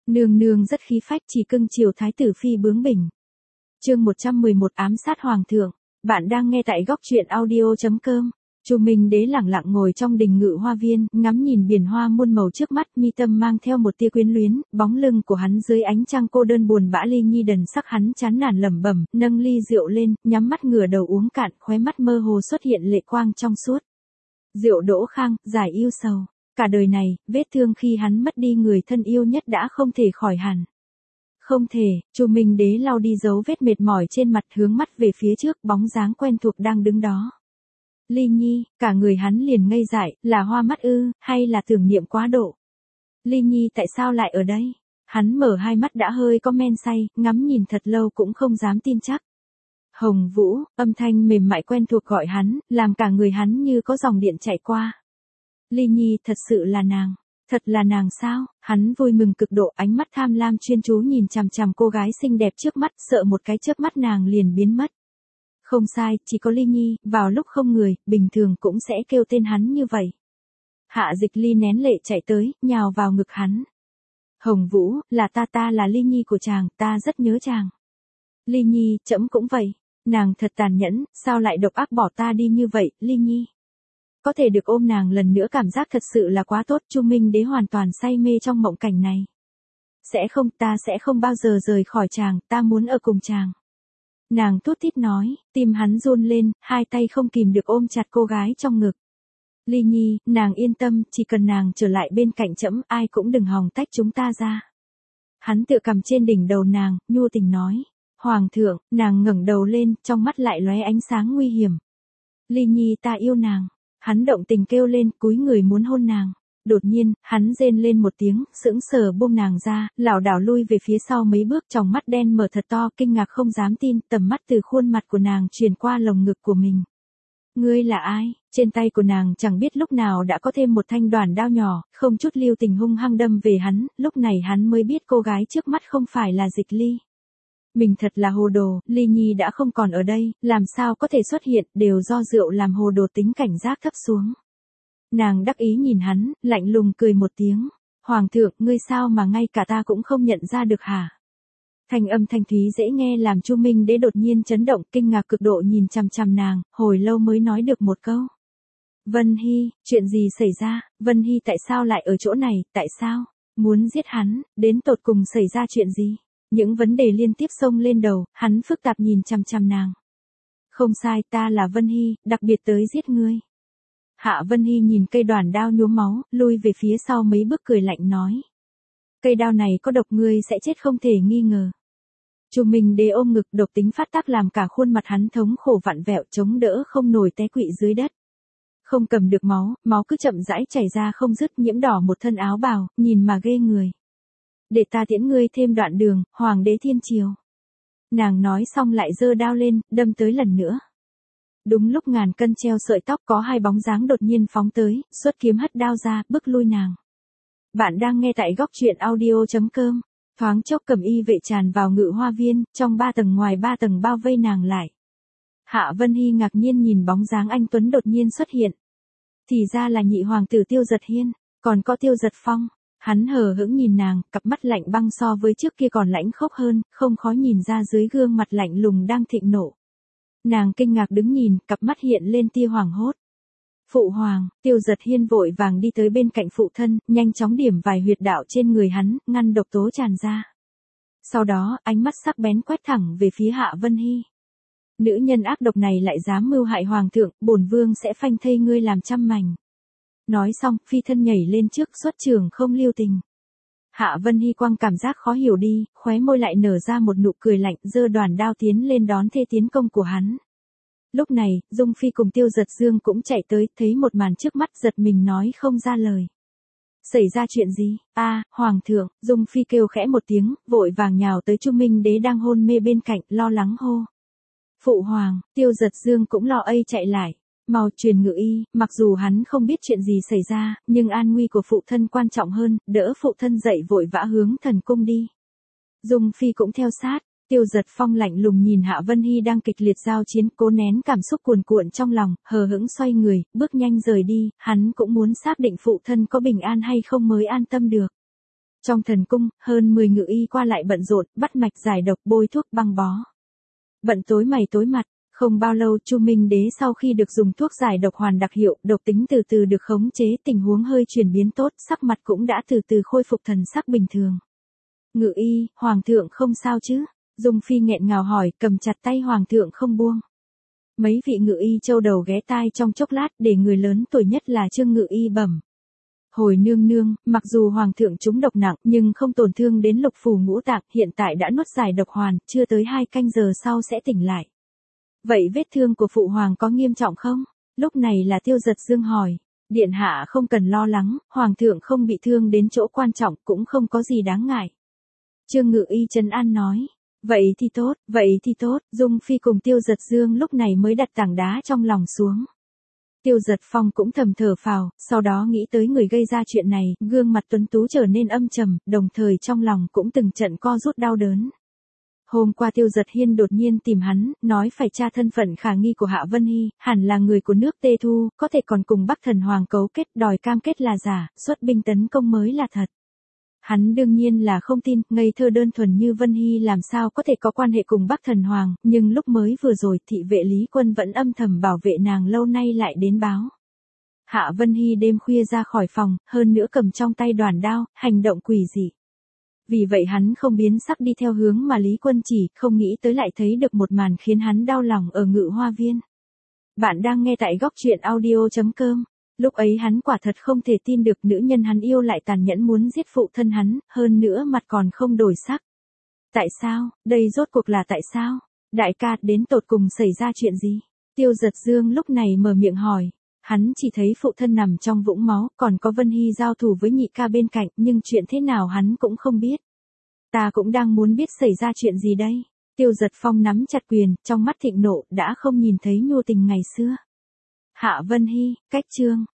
Nương nương rất khí phách chỉ cưng chiều thái tử phi bướng bỉnh. Chương 111 ám sát hoàng thượng. Bạn đang nghe tại góc truyện audio.com. Chu Minh Đế lẳng lặng ngồi trong đình ngự hoa viên, ngắm nhìn biển hoa muôn màu trước mắt, mi tâm mang theo một tia quyến luyến, bóng lưng của hắn dưới ánh trăng cô đơn buồn bã ly nhi đần sắc hắn chán nản lẩm bẩm, nâng ly rượu lên, nhắm mắt ngửa đầu uống cạn, khóe mắt mơ hồ xuất hiện lệ quang trong suốt. Rượu đỗ khang, giải yêu sầu. Cả đời này, vết thương khi hắn mất đi người thân yêu nhất đã không thể khỏi hẳn. Không thể, Chu Minh Đế lau đi dấu vết mệt mỏi trên mặt, hướng mắt về phía trước, bóng dáng quen thuộc đang đứng đó. Ly Nhi, cả người hắn liền ngây dại, là hoa mắt ư, hay là tưởng niệm quá độ? Ly Nhi tại sao lại ở đây? Hắn mở hai mắt đã hơi có men say, ngắm nhìn thật lâu cũng không dám tin chắc. Hồng Vũ, âm thanh mềm mại quen thuộc gọi hắn, làm cả người hắn như có dòng điện chạy qua. Ly Nhi thật sự là nàng. Thật là nàng sao? Hắn vui mừng cực độ, ánh mắt tham lam chuyên chú nhìn chằm chằm cô gái xinh đẹp trước mắt, sợ một cái chớp mắt nàng liền biến mất. Không sai, chỉ có Ly Nhi, vào lúc không người, bình thường cũng sẽ kêu tên hắn như vậy. Hạ Dịch Ly nén lệ chạy tới, nhào vào ngực hắn. Hồng Vũ, là ta là Ly Nhi của chàng, ta rất nhớ chàng. Ly Nhi, trẫm cũng vậy. Nàng thật tàn nhẫn, sao lại độc ác bỏ ta đi như vậy, Ly Nhi. Có thể được ôm nàng lần nữa cảm giác thật sự là quá tốt, Chu Minh Đế hoàn toàn say mê trong mộng cảnh này. Ta sẽ không bao giờ rời khỏi chàng, ta muốn ở cùng chàng. Nàng thút thít nói, tim hắn run lên, hai tay không kìm được ôm chặt cô gái trong ngực. Ly Nhi, nàng yên tâm, chỉ cần nàng trở lại bên cạnh trẫm, ai cũng đừng hòng tách chúng ta ra. Hắn tựa cầm trên đỉnh đầu nàng, nhu tình nói. Hoàng thượng, nàng ngẩng đầu lên, trong mắt lại lóe ánh sáng nguy hiểm. Ly Nhi, ta yêu nàng. Hắn động tình kêu lên, cúi người muốn hôn nàng. Đột nhiên, hắn rên lên một tiếng, sững sờ buông nàng ra, lảo đảo lui về phía sau mấy bước, tròng mắt đen mở thật to, kinh ngạc không dám tin, tầm mắt từ khuôn mặt của nàng truyền qua lồng ngực của mình. Ngươi là ai? Trên tay của nàng chẳng biết lúc nào đã có thêm một thanh đoản đao nhỏ, không chút lưu tình hung hăng đâm về hắn, lúc này hắn mới biết cô gái trước mắt không phải là Dịch Ly. Mình thật là hồ đồ, Ly Nhi đã không còn ở đây, làm sao có thể xuất hiện, đều do rượu làm hồ đồ tính cảnh giác thấp xuống. Nàng đắc ý nhìn hắn, lạnh lùng cười một tiếng. Hoàng thượng, ngươi sao mà ngay cả ta cũng không nhận ra được hả? Thanh âm thanh thúy dễ nghe làm Chu Minh Đế đột nhiên chấn động, kinh ngạc cực độ nhìn chằm chằm nàng, hồi lâu mới nói được một câu. Vân Hy, chuyện gì xảy ra? Vân Hy tại sao lại ở chỗ này, tại sao? Muốn giết hắn, đến tột cùng xảy ra chuyện gì? Những vấn đề liên tiếp xông lên đầu, hắn phức tạp nhìn chằm chằm nàng. Không sai, ta là Vân Hy, đặc biệt tới giết ngươi. Hạ Vân Hy nhìn cây đoản đao nhuốm máu, lui về phía sau mấy bước cười lạnh nói. Cây đao này có độc, ngươi sẽ chết không thể nghi ngờ. Chu Minh Đế ôm ngực, độc tính phát tác làm cả khuôn mặt hắn thống khổ vặn vẹo, chống đỡ không nổi té quỵ dưới đất. Không cầm được máu cứ chậm rãi chảy ra không dứt, nhiễm đỏ một thân áo bào, nhìn mà ghê người. Để ta tiễn ngươi thêm đoạn đường, Hoàng đế thiên triều. Nàng nói xong lại giơ đao lên, đâm tới lần nữa. Đúng lúc ngàn cân treo sợi tóc, có hai bóng dáng đột nhiên phóng tới, xuất kiếm hất đao ra, bức lui nàng. Bạn đang nghe tại góc truyện audio.com. Thoáng chốc cầm y vệ tràn vào ngự hoa viên, trong 3 tầng ngoài 3 tầng bao vây nàng lại. Hạ Vân Hy ngạc nhiên nhìn bóng dáng anh tuấn đột nhiên xuất hiện. Thì ra là nhị hoàng tử Tiêu Giật Hiên, còn có Tiêu Giật Phong. Hắn hờ hững nhìn nàng, cặp mắt lạnh băng so với trước kia còn lãnh khốc hơn, không khó nhìn ra dưới gương mặt lạnh lùng đang thịnh nộ. Nàng kinh ngạc đứng nhìn, cặp mắt hiện lên tia hoảng hốt. Phụ hoàng, Tiêu Giật Hiên vội vàng đi tới bên cạnh phụ thân, nhanh chóng điểm vài huyệt đạo trên người hắn, ngăn độc tố tràn ra. Sau đó, ánh mắt sắc bén quét thẳng về phía Hạ Vân Hy. Nữ nhân ác độc này lại dám mưu hại hoàng thượng, bổn vương sẽ phanh thây ngươi làm trăm mảnh. Nói xong, phi thân nhảy lên trước, xuất trường không lưu tình. Hạ Vân Hy quăng cảm giác khó hiểu đi, khóe môi lại nở ra một nụ cười lạnh, giơ đoản đao tiến lên đón thê tiến công của hắn. Lúc này, Dung Phi cùng Tiêu Giật Dương cũng chạy tới, thấy một màn trước mắt giật mình nói không ra lời. Xảy ra chuyện gì? Hoàng thượng, Dung Phi kêu khẽ một tiếng, vội vàng nhào tới Chu Minh Đế đang hôn mê bên cạnh, lo lắng hô. Phụ hoàng, Tiêu Giật Dương cũng lo chạy lại. Mau truyền ngự y, mặc dù hắn không biết chuyện gì xảy ra, nhưng an nguy của phụ thân quan trọng hơn, đỡ phụ thân dậy vội vã hướng thần cung đi. Dung Phi cũng theo sát, Tiêu Giật Phong lạnh lùng nhìn Hạ Vân Hy đang kịch liệt giao chiến, cố nén cảm xúc cuồn cuộn trong lòng, hờ hững xoay người, bước nhanh rời đi, hắn cũng muốn xác định phụ thân có bình an hay không mới an tâm được. Trong thần cung, hơn 10 ngự y qua lại bận rộn, bắt mạch giải độc, bôi thuốc băng bó. Bận tối mày tối mặt, không bao lâu Chu Minh Đế sau khi được dùng thuốc giải độc hoàn đặc hiệu, độc tính từ từ được khống chế, tình huống hơi chuyển biến tốt, sắc mặt cũng đã từ từ khôi phục thần sắc bình thường. Ngự y, hoàng thượng không sao chứ? Dung Phi nghẹn ngào hỏi, cầm chặt tay hoàng thượng không buông. Mấy vị ngự y châu đầu ghé tai trong chốc lát, để người lớn tuổi nhất là Trương ngự y bẩm. Hồi nương nương, mặc dù hoàng thượng trúng độc nặng nhưng không tổn thương đến lục phủ ngũ tạng, hiện tại đã nuốt giải độc hoàn, chưa tới 2 canh giờ sau sẽ tỉnh lại. Vậy vết thương của phụ hoàng có nghiêm trọng không? Lúc này là Tiêu Giật Dương hỏi. Điện hạ không cần lo lắng, hoàng thượng không bị thương đến chỗ quan trọng, cũng không có gì đáng ngại. Trương ngự y trấn an nói. Vậy thì tốt, Dung Phi cùng Tiêu Giật Dương lúc này mới đặt tảng đá trong lòng xuống. Tiêu Giật Phong cũng thầm thở phào, sau đó nghĩ tới người gây ra chuyện này, gương mặt tuấn tú trở nên âm trầm, đồng thời trong lòng cũng từng trận co rút đau đớn. Hôm qua Tiêu Giật Hiên đột nhiên tìm hắn, nói phải tra thân phận khả nghi của Hạ Vân Hy, hẳn là người của nước Tê Thu, có thể còn cùng Bắc Thần Hoàng cấu kết, đòi cam kết là giả, xuất binh tấn công mới là thật. Hắn đương nhiên là không tin, ngây thơ đơn thuần như Vân Hy làm sao có thể có quan hệ cùng Bắc Thần Hoàng, nhưng lúc mới vừa rồi thị vệ Lý Quân vẫn âm thầm bảo vệ nàng lâu nay lại đến báo. Hạ Vân Hy đêm khuya ra khỏi phòng, hơn nữa cầm trong tay đoàn đao, hành động quỷ dị. Vì vậy hắn không biến sắc đi theo hướng mà Lý Quân chỉ, không nghĩ tới lại thấy được một màn khiến hắn đau lòng ở Ngự Hoa Viên. Bạn đang nghe tại góc truyện audio.com. Lúc ấy hắn quả thật không thể tin được nữ nhân hắn yêu lại tàn nhẫn muốn giết phụ thân hắn, hơn nữa mặt còn không đổi sắc. Tại sao, đây rốt cuộc là tại sao? Đại ca, đến tột cùng xảy ra chuyện gì? Tiêu Giật Dương lúc này mở miệng hỏi. Hắn chỉ thấy phụ thân nằm trong vũng máu, còn có Vân Hy giao thủ với nhị ca bên cạnh, nhưng chuyện thế nào hắn cũng không biết. Ta cũng đang muốn biết xảy ra chuyện gì đây? Tiêu Giật Phong nắm chặt quyền, trong mắt thịnh nộ, đã không nhìn thấy nhu tình ngày xưa. Hạ Vân Hy, cách chương.